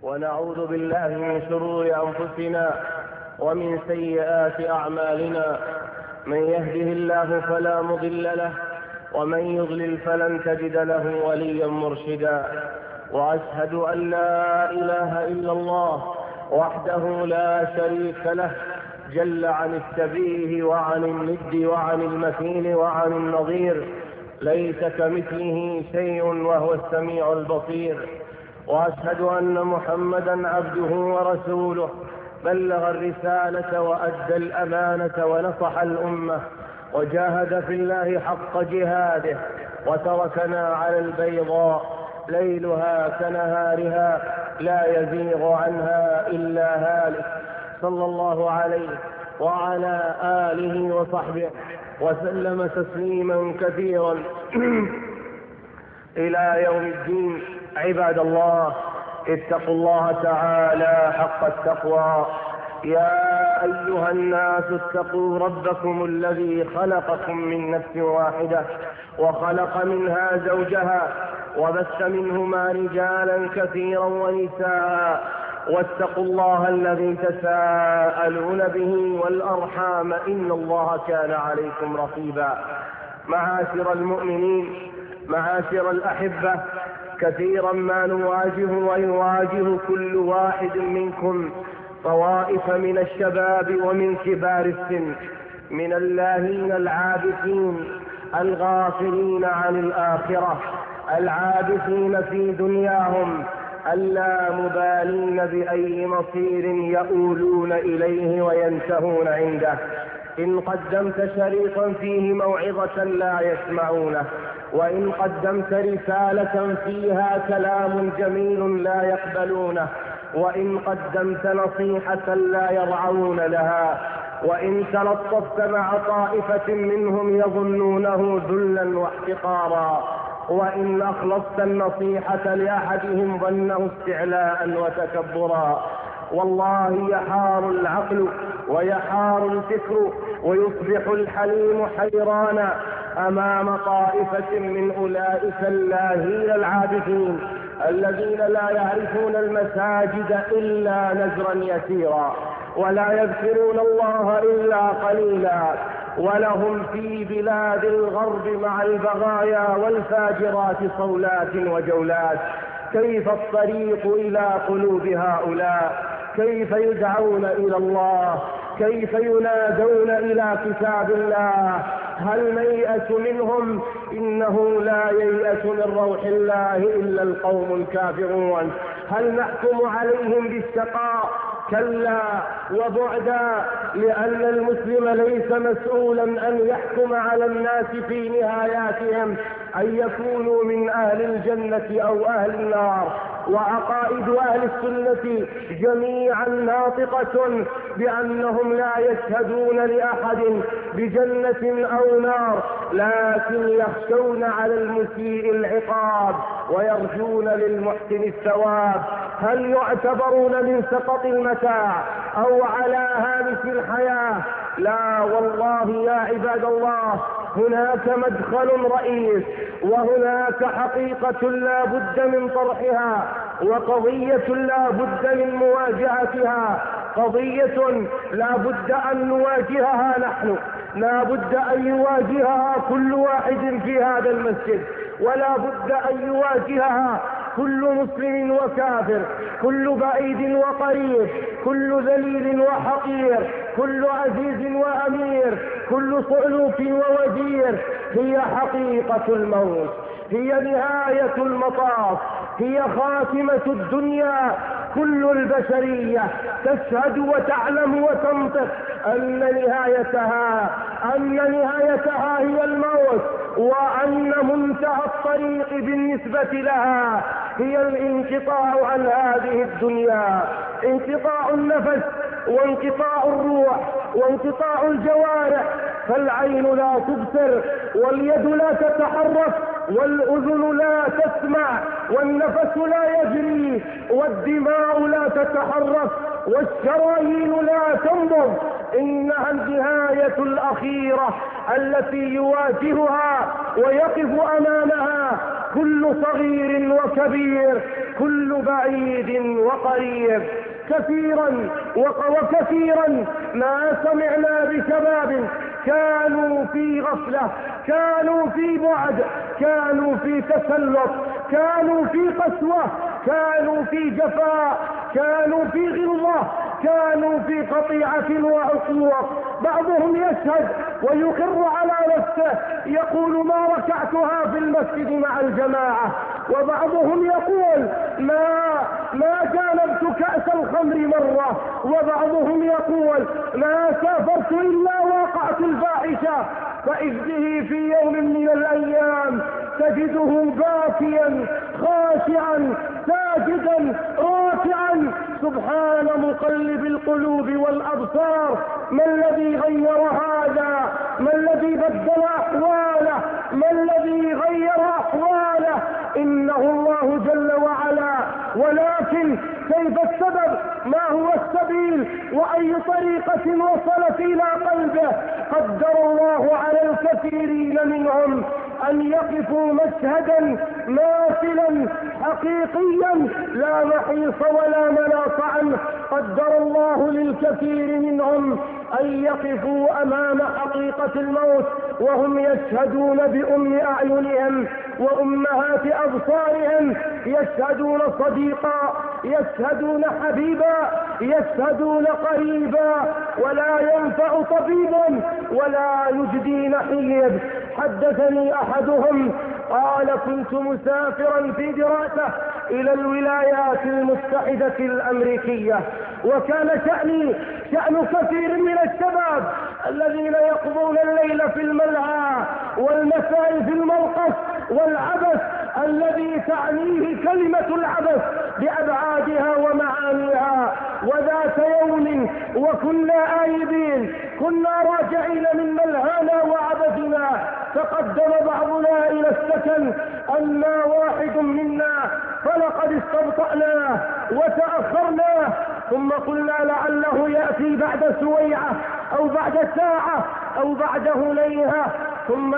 ونعوذ بالله من شرور أنفسنا ومن سيئات أعمالنا. من يهده الله فلا مضل له، ومن يضلل فلن تجد له وليا مرشدا. وأشهد أن لا إله إلا الله وحده لا شريك له، جل عن الشبيه وعن الند وعن المثيل وعن النظير، ليس كمثله شيء وهو السميع البصير. وأشهد أن محمدا عبده ورسوله، بلغ الرسالة وأدى الأمانة ونصح الأمة، وجاهد في الله حق جهاده، وتركنا على البيضاء ليلها كنهارها لا يزيغ عنها إلا هالك، صلى الله عليه وعلى آله وصحبه وسلم تسليما كثيرا إلى يوم الدين. عباد الله، اتقوا الله تعالى حق التقوى. يا أيها الناس اتقوا ربكم الذي خلقكم من نفس واحدة، وخلق منها زوجها، وبث منهما رجالا كثيرا ونساء، واتقوا الله الذي تساءلون به والأرحام، إن الله كان عليكم رقيبا. معاشر المؤمنين، معاشر الأحبة، كثيرا ما نواجه ويواجه كل واحد منكم طوائف من الشباب ومن كبار السن، من اللاهين العابثين الغافلين عن الآخرة، العابثين في دنياهم، اللامبالين بأي مصير يؤولون إليه وينتهون عنده. إن قدمت شريطا فيه موعظة لا يسمعونه، وإن قدمت رسالة فيها كلام جميل لا يقبلونه، وإن قدمت نصيحة لا يرعون لها، وإن تلطفت مع طائفة منهم يظنونه ذلا واحتقارا، وإن أخلصت النصيحة لأحدهم ظنه استعلاء وتكبرا. والله يحار العقل ويحار الفكر، ويصبح الحليم حيرانا أمام طائفة من أولئك اللاهين العابثين الذين لا يعرفون المساجد إلا نزرا يسيرا، ولا يذكرون الله إلا قليلا، ولهم في بلاد الغرب مع البغايا والفاجرات صولات وجولات. كيف الطريق إلى قلوب هؤلاء؟ كيف يدعون إلى الله؟ كيف ينادون إلى كتاب الله؟ هل نيأس منهم؟ إنه لا ييأس من روح الله إلا القوم الكافرون. هل نحكم عليهم بالشقاء؟ كلا وبعدا، لأن المسلم ليس مسؤولا أن يحكم على الناس في نهاياتهم أن يكونوا من أهل الجنة أو أهل النار. وعقائد أهل السنة جميعا ناطقة بأنهم لا يشهدون لأحد بجنة أو نار، لكن يخشون على المسيء العقاب ويرجون للمحسن الثواب. هل يعتبرون من سقط المتاع أو على هامش الحياة؟ لا والله يا عباد الله، هناك مدخل رئيس، وهناك حقيقة لا بد من طرحها، وقضية لا بد من مواجهتها، قضية لا بد أن نواجهها نحن، لا بد أن يواجهها كل واحد في هذا المسجد، ولا بد أن يواجهها كل مسلم وكافر، كل بعيد وقريب، كل ذليل وحقير، كل عزيز وأمير، كل صعلوك ووزير. هي حقيقة الموت، هي نهاية المطاف، هي خاتمة الدنيا. كل البشرية تشهد وتعلم وتنطق أن نهايتها هي الموت، وأن منتهى الطريق بالنسبة لها هي الانقطاع عن هذه الدنيا، انقطاع النفس وانقطاع الروح وانقطاع الجوارح. فالعين لا تبصر، واليد لا تتحرك، والأذن لا تسمع، والنفس لا يجري، والدماء لا تتحرك، والشرايين لا تنبض. إنها النهاية الأخيرة التي يواجهها ويقف أمامها كل صغير وكبير، كل بعيد وقريب. وكثيرا ما سمعنا بشباب كانوا في غفلة، كانوا في بعد، كانوا في تسلط، كانوا في قسوة، كانوا في جفاء، كانوا في غلظة، كانوا في قطيعة وعقوق. بعضهم يشهد ويقر على نفسه يقول ما ركعتها في المسجد مع الجماعة، وبعضهم يقول ما جانبت كأس الخمر مرة، وبعضهم يقول ما سافرت إلا وقعت الفاحشة. فإذ به في يوم من الأيام تجده باكيا خاشعا ساجدا راكعا سبحان مقلب القلوب والأبصار. ما الذي غير هذا؟ ما الذي بدل أحواله؟ ما الذي غير أحواله؟ إنه الله جل وعلا. ولكن كيف السبب؟ ما هو السبيل؟ وأي طريقة وصلت إلى قلبه؟ قدر الله على الكثيرين منهم أن يقفوا مشهدا ماثلا حقيقيا لا محيص ولا مناص عنه. قدر الله للكثير منهم أن يقفوا أمام حقيقة الموت وهم يشهدون بأم أعينهم وأمهات أبصارهم، يشهدون صديقا، يشهدون حبيبا، يشهدون قريبا، ولا ينفع طبيب ولا يجدي نحيب. حدثني أحدهم قال كنت مسافرا في دراسة إلى الولايات المتحدة الأمريكية، وكان شأن كثير من الشباب الذين يقضون الليل في الملهى والمساء في الموقف والعبث الذي تعنيه كلمة العبث بأبعادها ومعانيها. وذات يوم وكنا آيبين، كنا راجعين من ملهانا وعبثنا، تقدم بعضنا إلى السكن أما واحد منا فلقد استبطأناه وتأخرناه، ثم قلنا لعله يأتي بعد سويعة أو بعد ساعة أو بعد هليهة، ثم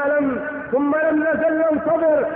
لم نزل ننتظر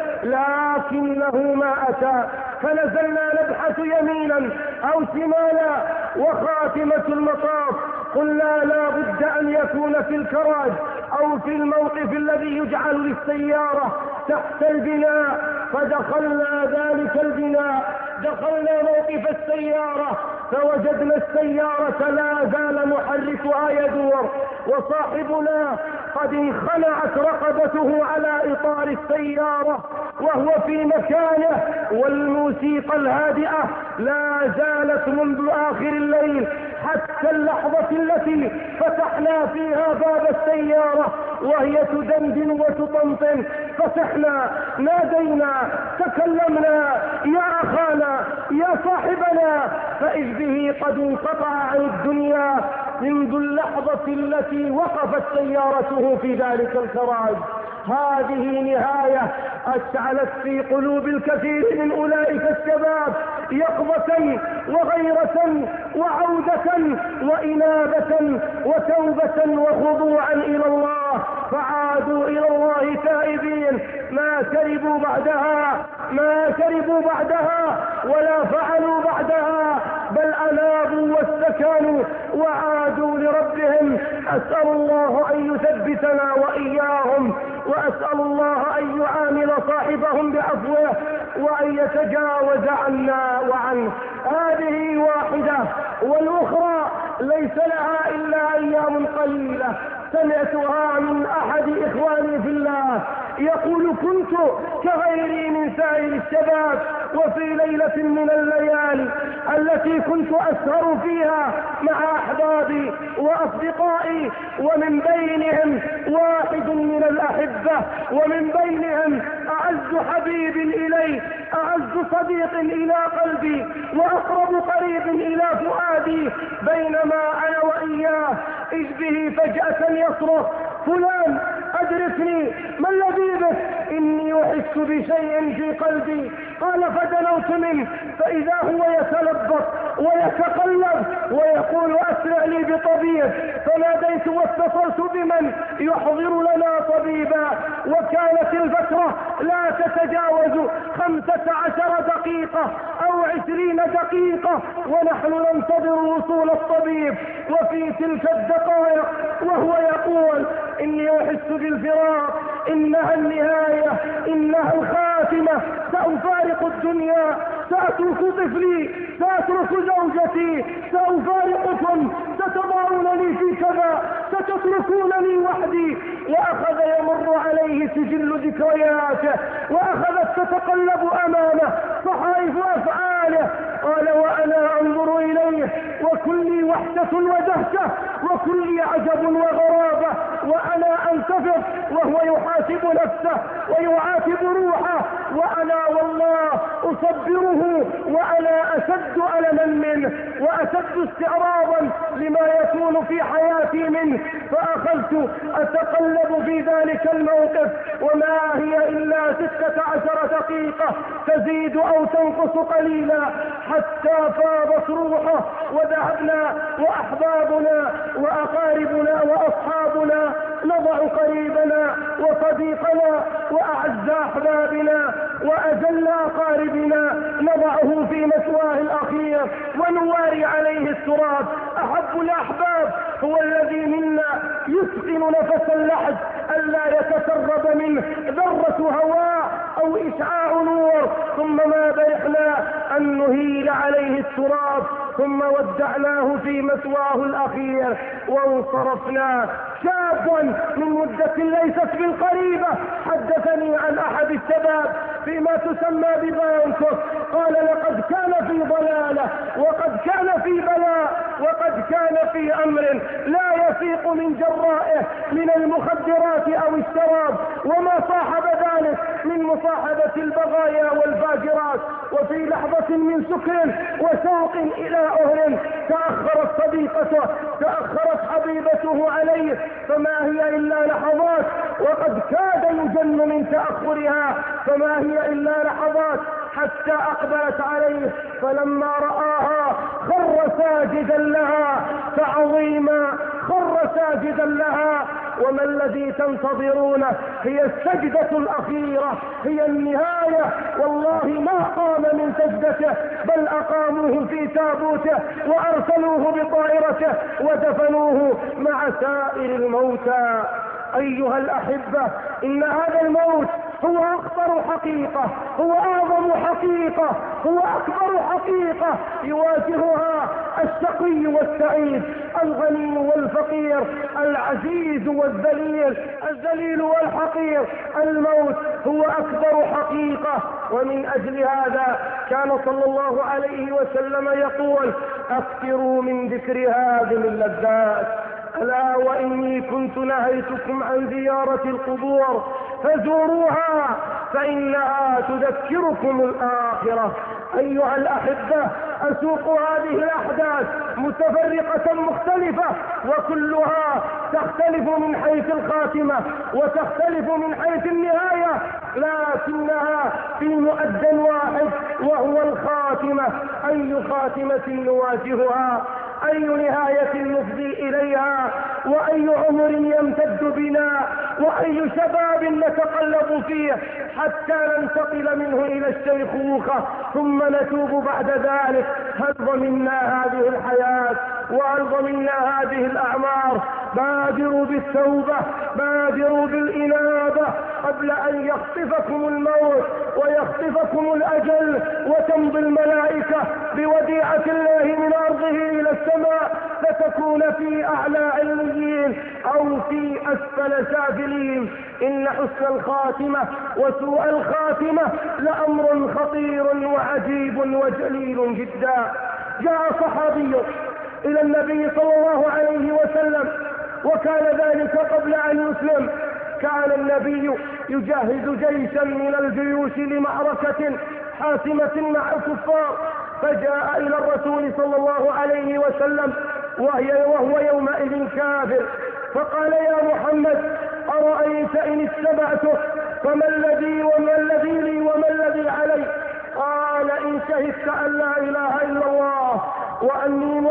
لكنه ما أتى. فنزلنا نبحث يمينا أو شمالا، وخاتمة المطاف قلنا لا بد أن يكون في الكراج أو في الموقف الذي يجعل للسيارة تحت البناء. فدخلنا ذلك البناء، دخلنا موقف السيارة فوجدنا السيارة لا زال محركها يدور، وصاحبنا قد انخلعت رقبته على إطار السيارة وهو في مكانه، والموسيقى الهادئة لا زالت منذ آخر الليل حتى اللحظة التي فتحنا فيها باب السيارة وهي تدندن وتطنطن. فتحنا، نادينا، تكلمنا، يا أخانا، يا صاحبنا، فإذ به قد انقطع عن الدنيا منذ اللحظة التي وقفت سيارته في ذلك الكراج. هذه نهاية أشعلت في قلوب الكثير من أولئك الشباب يقظة وغيرة وعودة وإنابة وتوبة وخضوعا إلى الله، فعادوا إلى الله تائبين، ما شربوا بعدها ولا فعلوا بعدها، بل أنابوا واستكانوا وعادوا لربهم. أسأل الله أن يثبتنا وإياهم، وأسأل الله أن يعامل صاحبهم بعفوه وأن يتجاوز عنا وعنه. هذه واحدة، والأخرى ليس لها إلا أيام قليلة. سمعتها من أحد إخواني في الله يقول كنت كغيري من سائر الشباب، وفي ليلة من الليالي التي كنت أسهر فيها مع أحبابي وأصدقائي، ومن بينهم واحد من الأحبة، ومن بينهم أعز حبيب إلي، أعز صديق إلى قلبي، وأقرب قريب إلى فؤادي، بينما أنا وإياه إذ به فجأة يصرخ فلان أدركني، ما الذي بك؟ إني أحس بشيء في قلبي. قال فدنوت منه فإذا هو يتلبط ويتقلب ويقول أسرع لي بطبيب، فناديت واتصلت بمن يحضر لنا طبيبا، وكانت الفترة لا تتجاوز 15 دقيقة أو 20 دقيقة ونحن ننتظر وصول الطبيب. وفي تلك الدقائق وهو يقول إني أحس بالفراق، إنها النهاية، إنها الخاتمة، سأفارق الدنيا، سأترك طفلي، سأترك زوجتي، سأفارقكم، ستضعونني في كذا، ستتركونني وحدي. وأخذ يمر عليه سجل ذكرياته، وأخذت تتقلب أمامه صحائف أفعاله. قال وأنا أنظر إليه وكلي وحدة ودهشة وكلي عجب وغرابة، وأنا أنتفض وهو يحاسب نفسه ويعاتب روحه، وأنا والله أصبره وأنا أشد ألما منه وأشد استعراضا لما يكون في حياتي منه. فأخذت أتقلب في ذلك الموقف، وما هي إلا 16 دقيقة تزيد أو تنقص قليلا حتى فاضت روحه، وذهبنا وأحبابنا وأقاربنا وأصحابنا نضع قريبنا وصديقنا وأعز أحبابنا وأجل أقاربنا نضعه في مثواه الأخير ونواري عليه التراب. أحب الأحباب هو الذي منا يسكن نفس اللحد ألا يتسرب منه ذرة هواء أو إشعاع نور، ثم ما برحنا أن نهيل عليه التراب ثم ودعناه في مثواه الأخير وانصرفنا. شاب من مدة ليست بالقريبة حدثني عن أحد الشباب فيما تسمى ببانكوك، قال لقد كان في ضلالة وقد كان في بلاء وقد كان في أمر لا يفيق من جرائه من المخدرات أو الشراب وما صاحب ذلك من مصاحبة البغايا والفاجرات. وفي لحظة من سكر وشوق إلى أهل تأخرت صديقته، تأخرت حبيبته عليه، فما هي إلا لحظات وقد كاد يجن من تأخرها، فما هي إلا لحظات حتى أقبلت عليه، فلما رآها خر ساجدا لها تعظيما، خر ساجدا لها. وما الذي تنتظرونه؟ هي السجدة الأخيرة، هي النهاية. والله ما قام من سجدته بل أقاموه في تابوته وأرسلوه بطائرته ودفنوه مع سائر الموتى. أيها الأحبة، إن هذا الموت هو أخطر حقيقة، هو أعظم حقيقة، هو أكبر حقيقة يواجهها الشقي والسعيد، الغني والفقير، العزيز والذليل، الذليل والحقير. الموت هو أكبر حقيقة. ومن أجل هذا كان صلى الله عليه وسلم يقول أكثروا من ذكر هذه اللذات، ألا وإني كنت نهيتكم عن زيارة القبور فزوروها فإنها تذكركم الآخرة. أيها الأحبة، أسوق هذه الأحداث متفرقة مختلفة وكلها تختلف من حيث الخاتمة وتختلف من حيث النهاية، لكنها في مؤد واحد وهو الخاتمة. أي خاتمة نواجهها؟ أي نهاية نفضي إليها؟ وأي عمر يمتد بنا؟ وأي شباب نتقلب فيه حتى ننتقل منه إلى الشيخوخة ثم نتوب بعد ذلك؟ هل ضمنا هذه الحياة وهل ضمنا هذه الأعمار؟ بادروا بالتوبة، بادروا بالإنابة قبل أن يخطفكم الموت ويخطفكم الأجل وتمضي الملائكة بوديعة الله من أرضه إلى السماء فتكون في أعلى عليين أو في أسفل سافلين. إن حسن الخاتمة وسوء الخاتمة لأمر خطير وعجيب وجليل جدا. جاء صحابي إلى النبي صلى الله عليه وسلم وكان ذلك قبل أن يسلم. كان النبي يجهز جيشا من الجيوش لمعركة حاسمة مع الكفار، فجاء إلى الرسول صلى الله عليه وسلم وهو يومئذ كافر، فقال يا محمد أرأيت إن اتبعتك فما الذي لي وما الذي علي؟ قال إن شهدت أن لا إله إلا الله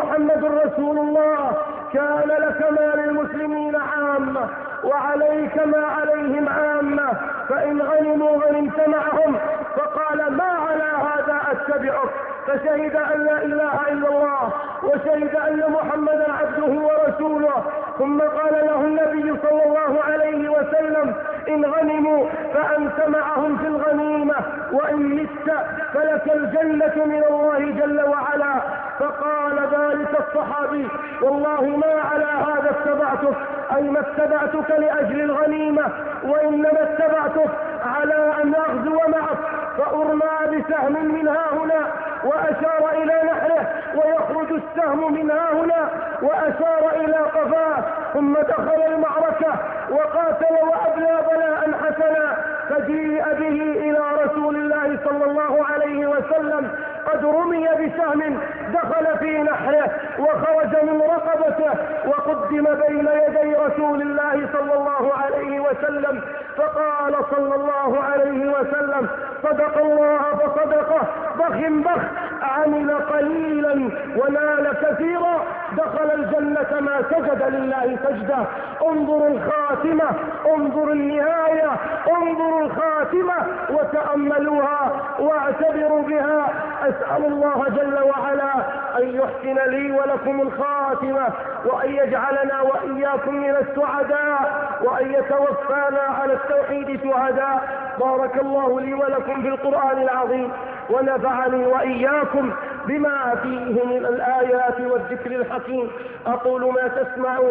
محمد رسول الله كان لك ما للمسلمين عامة وعليك ما عليهم عامة، فإن غنموا غنمت معهم. فقال ما على هذا أتبعك، فشهد أن لا إله إلا الله وشهد أن محمدا عبده ورسوله. ثم قال له النبي صلى الله عليه وسلم إن غنموا فأنت معهم في الغنيمة، وإن مت فلك الجنة من الله جل وعلا. فقال ذلك الصحابي والله ما على هذا اتبعتك، أي ما اتبعتك لأجل الغنيمة، وإنما اتبعتك على أن أغزو معك فأرمى بسهم من ها هنا، وأشار إلى نحره ويخرج السهم من ها هنا وأشار إلى قفاه، ثم دخل المعركة وقاتل وأبلى بلاء حسنا، فجيء به إلى رسول الله صلى الله عليه وسلم قد رمي بسهم دخل في نحره وخرج من رقبته، وقدم بين يدي رسول الله صلى الله عليه وسلم، فقال صلى الله عليه وسلم صدق الله فصدقه، بخ عمل قليلا ونال كثيرا، دخل الجنة ما سجد لله سجدة. انظروا الخاتمة، انظروا النهاية، انظروا الخاتمة وتأملوها واعتبروا بها. أسأل الله جل وعلا أن يحسن لي ولكم الخاتمة، وأن يجعلنا وإياكم من السعداء، وأن يتوفانا على التوحيد شهداء. بارك الله لي ولكم في القرآن العظيم، ونفعني وإياكم بما فيه من الآيات والذكر الحكيم. أقول ما تسمعون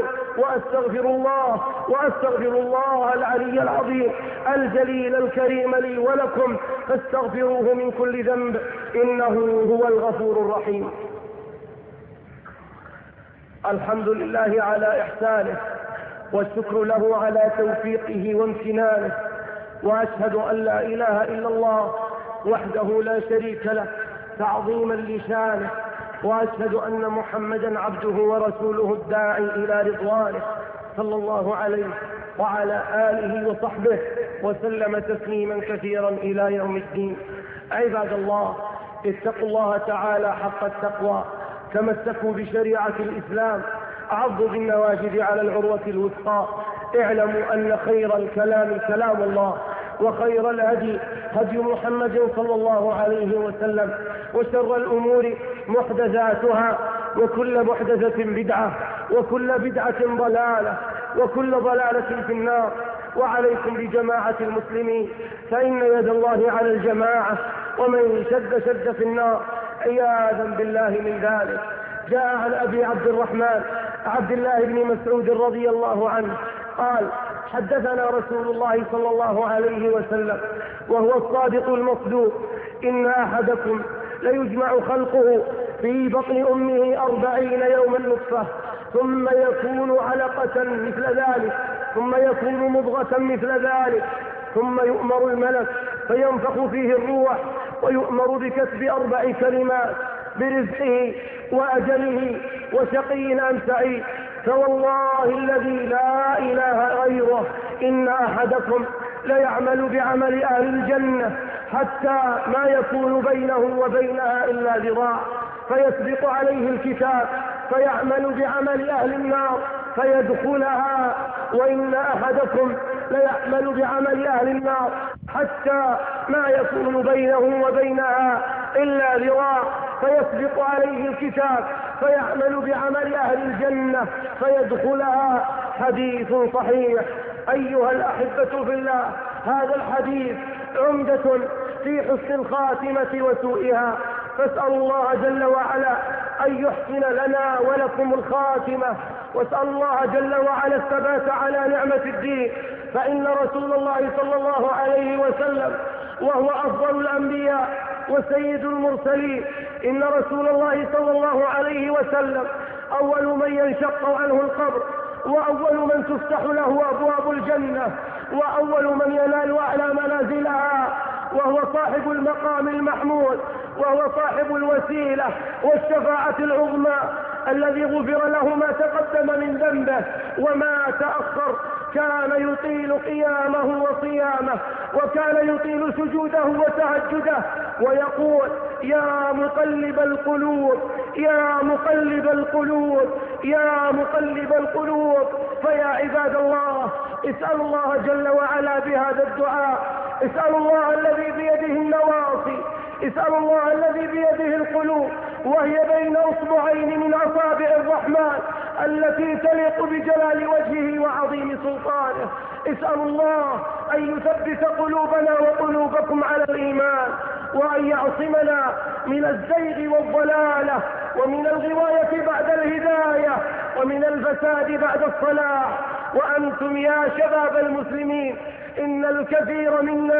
وأستغفر الله العلي العظيم الجليل الكريم لي ولكم، فاستغفروه من كل ذنب إنه هو الغفور الرحيم. الحمد لله على إحسانه، والشكر له على توفيقه وامتنانه، وأشهد أن لا إله إلا الله وحده لا شريك له تعظيما لشانه، وأشهد أن محمدا عبده ورسوله الداعي إلى رضوانه، صلى الله عليه وعلى آله وصحبه وسلم تسليما كثيرا إلى يوم الدين. عباد الله، اتقوا الله تعالى حق التقوى، تمسكوا بشريعة الإسلام، عضوا بالنواجذ على العروة الوثقى. اعلموا أن خير الكلام كلام الله، وخير الهدي هدي محمد صلى الله عليه وسلم، وشر الأمور محدثاتها، وكل محدثة بدعة، وكل بدعة ضلالة، وكل ضلالة في النار. وعليكم بجماعة المسلمين، فإن يد الله على الجماعة، ومن شد في النار، عياذا بالله من ذلك. جاء عن أبي عبد الرحمن عبد الله بن مسعود رضي الله عنه قال حدثنا رسول الله صلى الله عليه وسلم وهو الصادق المصدوق: إن أحدكم ليجمع خلقه في بطن أمه 40 يوما نطفة، ثم يكون علقة مثل ذلك، ثم يكون مضغة مثل ذلك، ثم يؤمر الملك فينفخ فيه الروح، ويؤمر بكتب 4 كلمات: برزقه وأجله وشقي أم سعيد. فوالله الذي لا إله غيره إن أحدكم ليعمل بعمل أهل الجنة حتى ما يكون بينه وبينها إلا ذراع، فيسبق عليه الكتاب فيعمل بعمل أهل النار فيدخلها، وإن أحدكم ليعمل بعمل أهل النار حتى ما يكون بينه وبينها إلا ذراع، فيسبق عليه الكتاب فيعمل بعمل أهل الجنة فيدخلها. حديث صحيح. أيها الأحبة في الله، هذا الحديث عمدة في حسن الخاتمة وسوءها، فاسأل الله جل وعلا أن يحسن لنا ولكم الخاتمة، واسأل الله جل وعلا الثبات على نعمة الدين. فإن رسول الله صلى الله عليه وسلم وهو أفضل الأنبياء وسيد المرسلين، إن رسول الله صلى الله عليه وسلم أول من ينشق عنه القبر، وأول من تفتح له أبواب الجنة، وأول من ينال أعلى منازلها، وهو صاحب المقام المحمود، وهو صاحب الوسيلة والشفاعة العظمى، الذي غفر له ما تقدم من ذنبه وما تأخر. كان يطيل قيامه وصيامه، وكان يطيل سجوده وتهجده، ويقول: يا مقلب القلوب يا مقلب القلوب يا مقلب القلوب. فيا عباد الله، اسأل الله جل وعلا بهذا الدعاء، اسأل الله الذي بيده النواصي، اسأل الله الذي بيده القلوب وهي بين أصبعين من أصابع الرحمن التي تليق بجلال وجهه وعظيم سلطانه. اسأل الله أن يثبت قلوبنا وقلوبكم على الإيمان، وأن يعصمنا من الزيغ والضلالة، ومن الغواية بعد الهداية، ومن الفساد بعد الصلاح. وأنتم يا شباب المسلمين، إن الكثير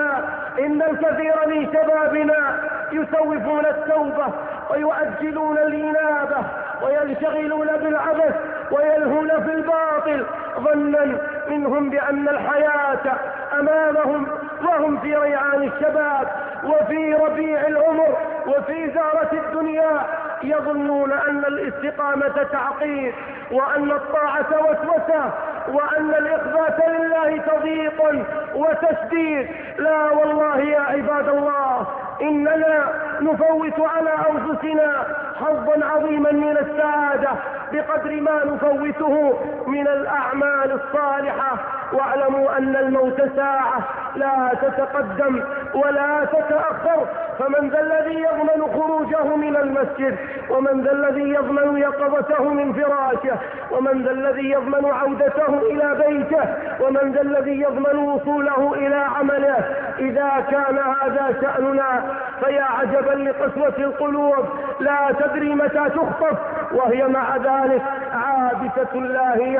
من شبابنا يسوفون التوبة ويؤجلون الإنابة وينشغلون بالعبث ويلهون في الباطل، ظنا منهم بأن الحياة أمامهم وهم في ريعان الشباب وفي ربيع العمر وفي زارة الدنيا. يظنون أن الاستقامة تعقيد، وأن الطاعة وسوسة، وأن الإخبات لله تضييق وتشديد. لا والله يا عباد الله، إننا نفوت على أنفسنا حظا عظيما من السعادة بقدر ما نفوته من الأعمال الصالحة. واعلموا أن الموت ساعة لا تتقدم ولا تتأخر، فمن ذا الذي يضمن خروجه من المسجد؟ ومن ذا الذي يضمن يقظته من فراشه؟ ومن ذا الذي يضمن عودته إلى بيته؟ ومن ذا الذي يضمن وصوله إلى عمله؟ إذا كان هذا شأننا فيا عجبا لقسوة القلوب، لا تدري متى تخطف وهي مع ذلك عابثة لاهية.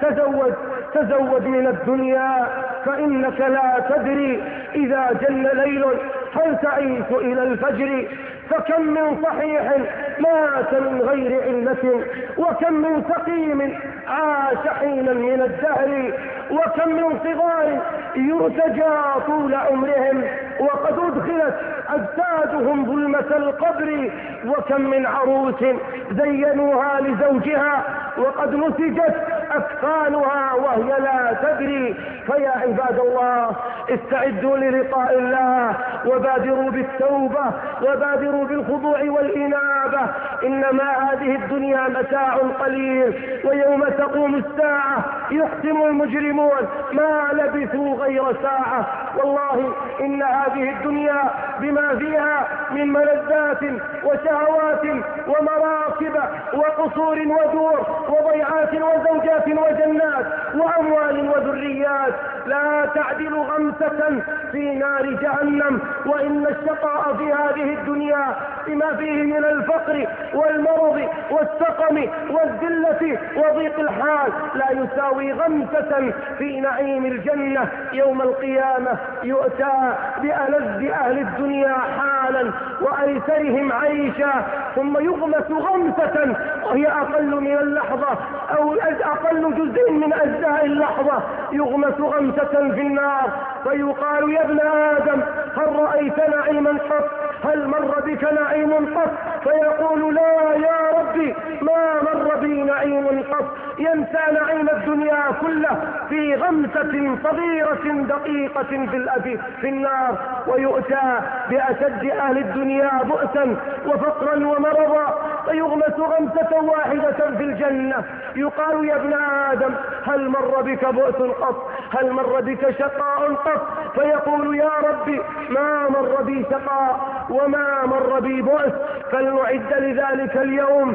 تزود من الدنيا فإنك لا تدري إذا جن ليل هل تعيش إلى الفجر. فكم من صحيح مات من غير علة، وكم من سقيم عاش حينا من الدهر، وكم من صغار يرتجى طول عمرهم وقد أدخلت أجسادهم ظلمة القبر، وكم من عروس زينوها لزوجها وقد نسجت أكفانها وهي لا تدري. فيا عباد الله، استعدوا للقاء الله، وبادروا بالتوبة، وبادروا بالخضوع والإنابة. إنما هذه الدنيا متاع قليل، ويوم تقوم الساعة يحسم المجرمون ما لبثوا غير ساعة. والله إن هذه الدنيا بما فيها من ملذات وشهوات ومراكب وقصور ودور وضيعات وزوجات وجنات وأموال وذريات لا تعدل غمسة في نار جهنم. وإن الشقاء في هذه الدنيا بما فيه من الفقر والمرض والسقم والذلة وضيق الحال لا يساوي غمسة في نعيم الجنة. يوم القيامة يؤتى بألذ أهل الدنيا حالا وأيسرهم عيشا، ثم يغمس غمسة وهي أقل من اللحظة أو أقل جزء من أجزاء اللحظة، يغمس غمسة في النار. فيقال يا ابن آدم هل رأيت نعيما قط؟ هل مر بك نعيم قط؟ فيقول لا يا ربي ما مر بي نعيم قط. ينسى نعيم الدنيا كله في غمسة صغيرة دقيقة في النار. ويؤتى بأشد أهل الدنيا بؤسا وفقرا ومرضا، فيغمس غمسة واحدة في الجنة. يقال يا ابن آدم هل مر بك بؤس قط؟ هل مر بك شقاء قط؟ فيقول يا ربي ما مر بي شقاء وما مر بي بؤس. فلنعد لذلك اليوم،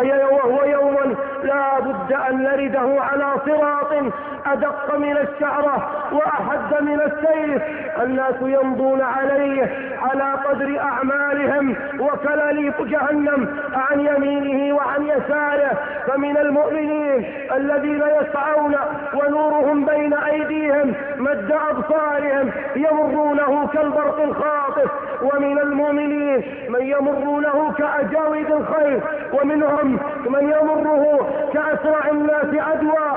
وهو يوم لا بد أن نرده على صراط أدق من الشعرة وأحد من السيف. الناس يمضون عليه على قدر أعمالهم وكلاليب جهنم عن يمينه وعن يساره. فمن المؤمنين الذين يسعون ونورهم بين أيديهم مد أبصارهم يمرونه كالبرق الخاطف، ومن المؤمنين من يمرونه كأجاويد الخيل، ومنهم من يمره كأسرع الناس عدوى،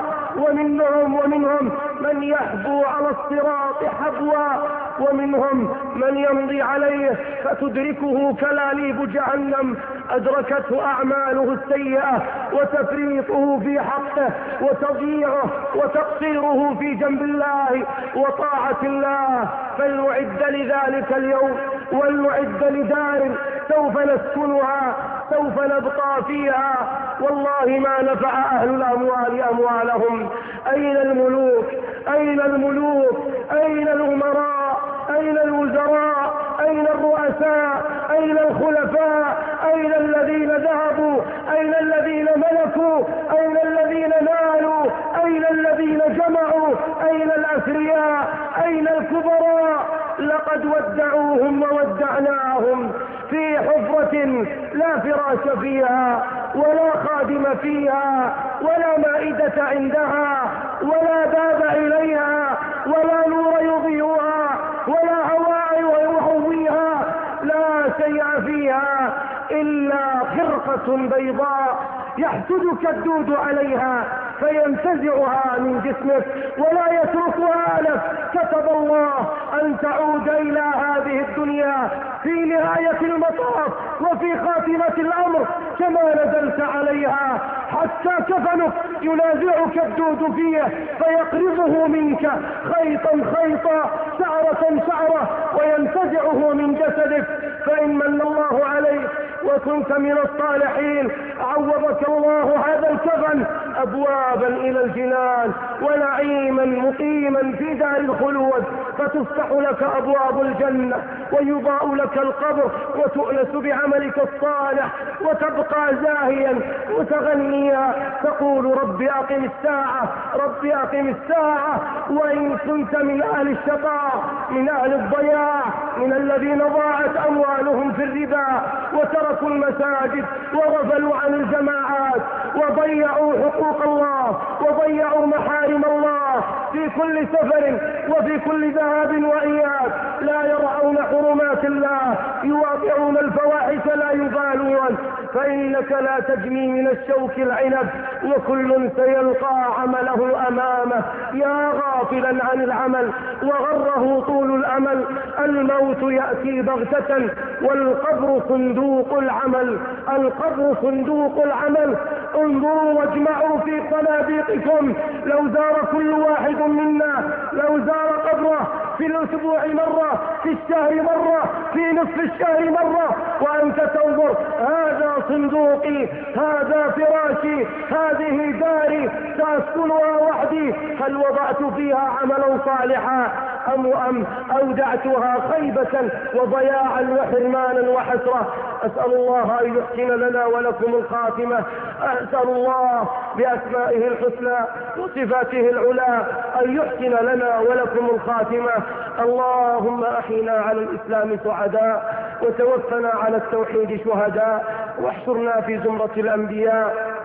ومنهم من يحبو على الصراط حبوا، ومنهم من يمضي عليه فتدركه كلاليب جهنم أدركته أعماله السيئة وتفريطه في حقه وتضييعه وتقصيره في جنب الله وطاعة الله. فلنعد لذلك اليوم، ولنعد لدار سوف نسكنها، سوف نبقى فيها. والله ما نفع أهل الأموال أموالهم. أين الملوك؟ أين الملوك؟ أين الأمراء؟ أين الوزراء؟ أين الرؤساء؟ أين الخلفاء؟ أين الذين ذهبوا؟ أين الذين ملكوا؟ أين الذين نالوا؟ أين الذين جمعوا؟ أين الأثرياء؟ أين الكبراء؟ لقد ودعوهم وودعناهم في حفرة لا فراش فيها، ولا خادم فيها، ولا مائدة عندها، ولا باب إليها، ولا نور يضيئها، ولا هواء يهويها، لا شيء فيها إلا خرقة بيضاء يحسدك الدود عليها فينتزعها من جسمك ولا يتركها لك. كتب الله أن تعود إلى هذه الدنيا في نهاية المطاف وفي خاتمة الأمر كما نزلت عليها، حتى كفنك ينازعك الدود فيه فيقرضه منك خيطا خيطا، شعرة شعرة، وينتزعه من جسدك. فإن من الله عليك وكنت من الصالحين عوضك الله هذا الكفن أبوابا إلى الجنان ونعيما مقيما في دار الخلود، فتفتح لك أبواب الجنة ويضاء لك القبر وتؤنس بعملك الصالح وتبقى زاهيا متغنيا تقول رب أقم الساعة، رب أقم الساعة. وإن كنت من أهل الشقاء، من أهل الضياع، من الذين ضاعت أموالهم في الربا وتركوا المساجد وغفلوا عن الجماعات وضيعوا حقوق الله وضيعوا محارم الله في كل سفر وفي كل ذهاب وإياب، لا يرعون حرمات الله، يواقعون الفواحش لا يبالون، فإنك لا تجني من الشوك العنب وكل سيلقى عمله أمامه. يا غافلا عن العمل وغره طول الأمل، الموت يأتي بغتة والقبر صندوق العمل، القبر صندوق العمل. انظروا واجمعوا في صناديقكم، لو زار كل واحد منا، لو زار قبره في الأسبوع مرة، في الشهر مرة، في نصف الشهر مرة، وأنت تنظر هذا صندوقي، هذا فراشي، هذه داري سأسكنها وحدي، هل وضعت فيها عملا صالحا أم أودعتها خيبة وضياعا وحرمانا وحسرة؟ أسأل الله أن يحسن لنا ولكم الخاتمة. أسأل الله بأسمائه الحسنى وصفاته العلى أن يحسن لنا ولكم الخاتمة. اللهم أحينا على الإسلام سعداء، وتوفنا على التوحيد شهداء، واحشرنا في زمرة الأنبياء.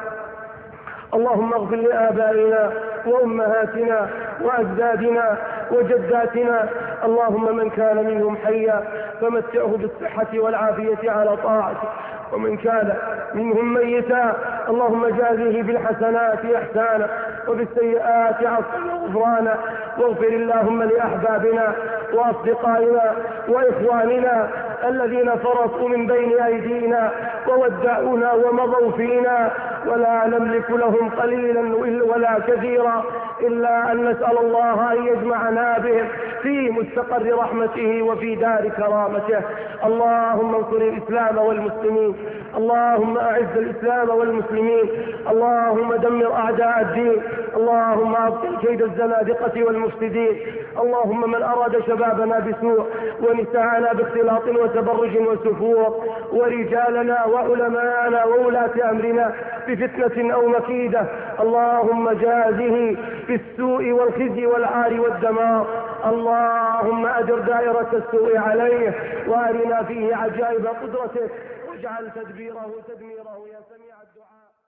اللهم اغفر لآبائنا وأمهاتنا وأجدادنا وجداتنا، اللهم من كان منهم حيا فمتعه بالصحة والعافية على طاعته، ومن كان منهم ميتا اللهم جازه بالحسنات إحسانا وبالسيئات عفوا وغفرانا. واغفر اللهم لأحبابنا وأصدقائنا وإخواننا الذين فرطوا من بين أيدينا وودعونا ومضوا فينا، ولا نملك لهم قليلا ولا كثيرا إلا أن نسأل الله أن يجمعنا بهم في مستقر رحمته وفي دار كرامته. اللهم انصر الإسلام والمسلمين، اللهم أعز الإسلام والمسلمين، اللهم دمر أعداء الدين، اللهم أبطل كيد الزنادقة والمفسدين. اللهم من أراد شبابنا بسوء ونساءنا باختلاط وتبرج وسفور، ورجالنا وعلماءنا وولاة أمرنا بفتنة أو مكيدة، اللهم جازه بالسوء والخزي والعار والدمار. اللهم أدر دائرة السوء عليه وأرنا فيه عجائب قدرته، واجعل تدبيره تدميره يا سميع الدعاء.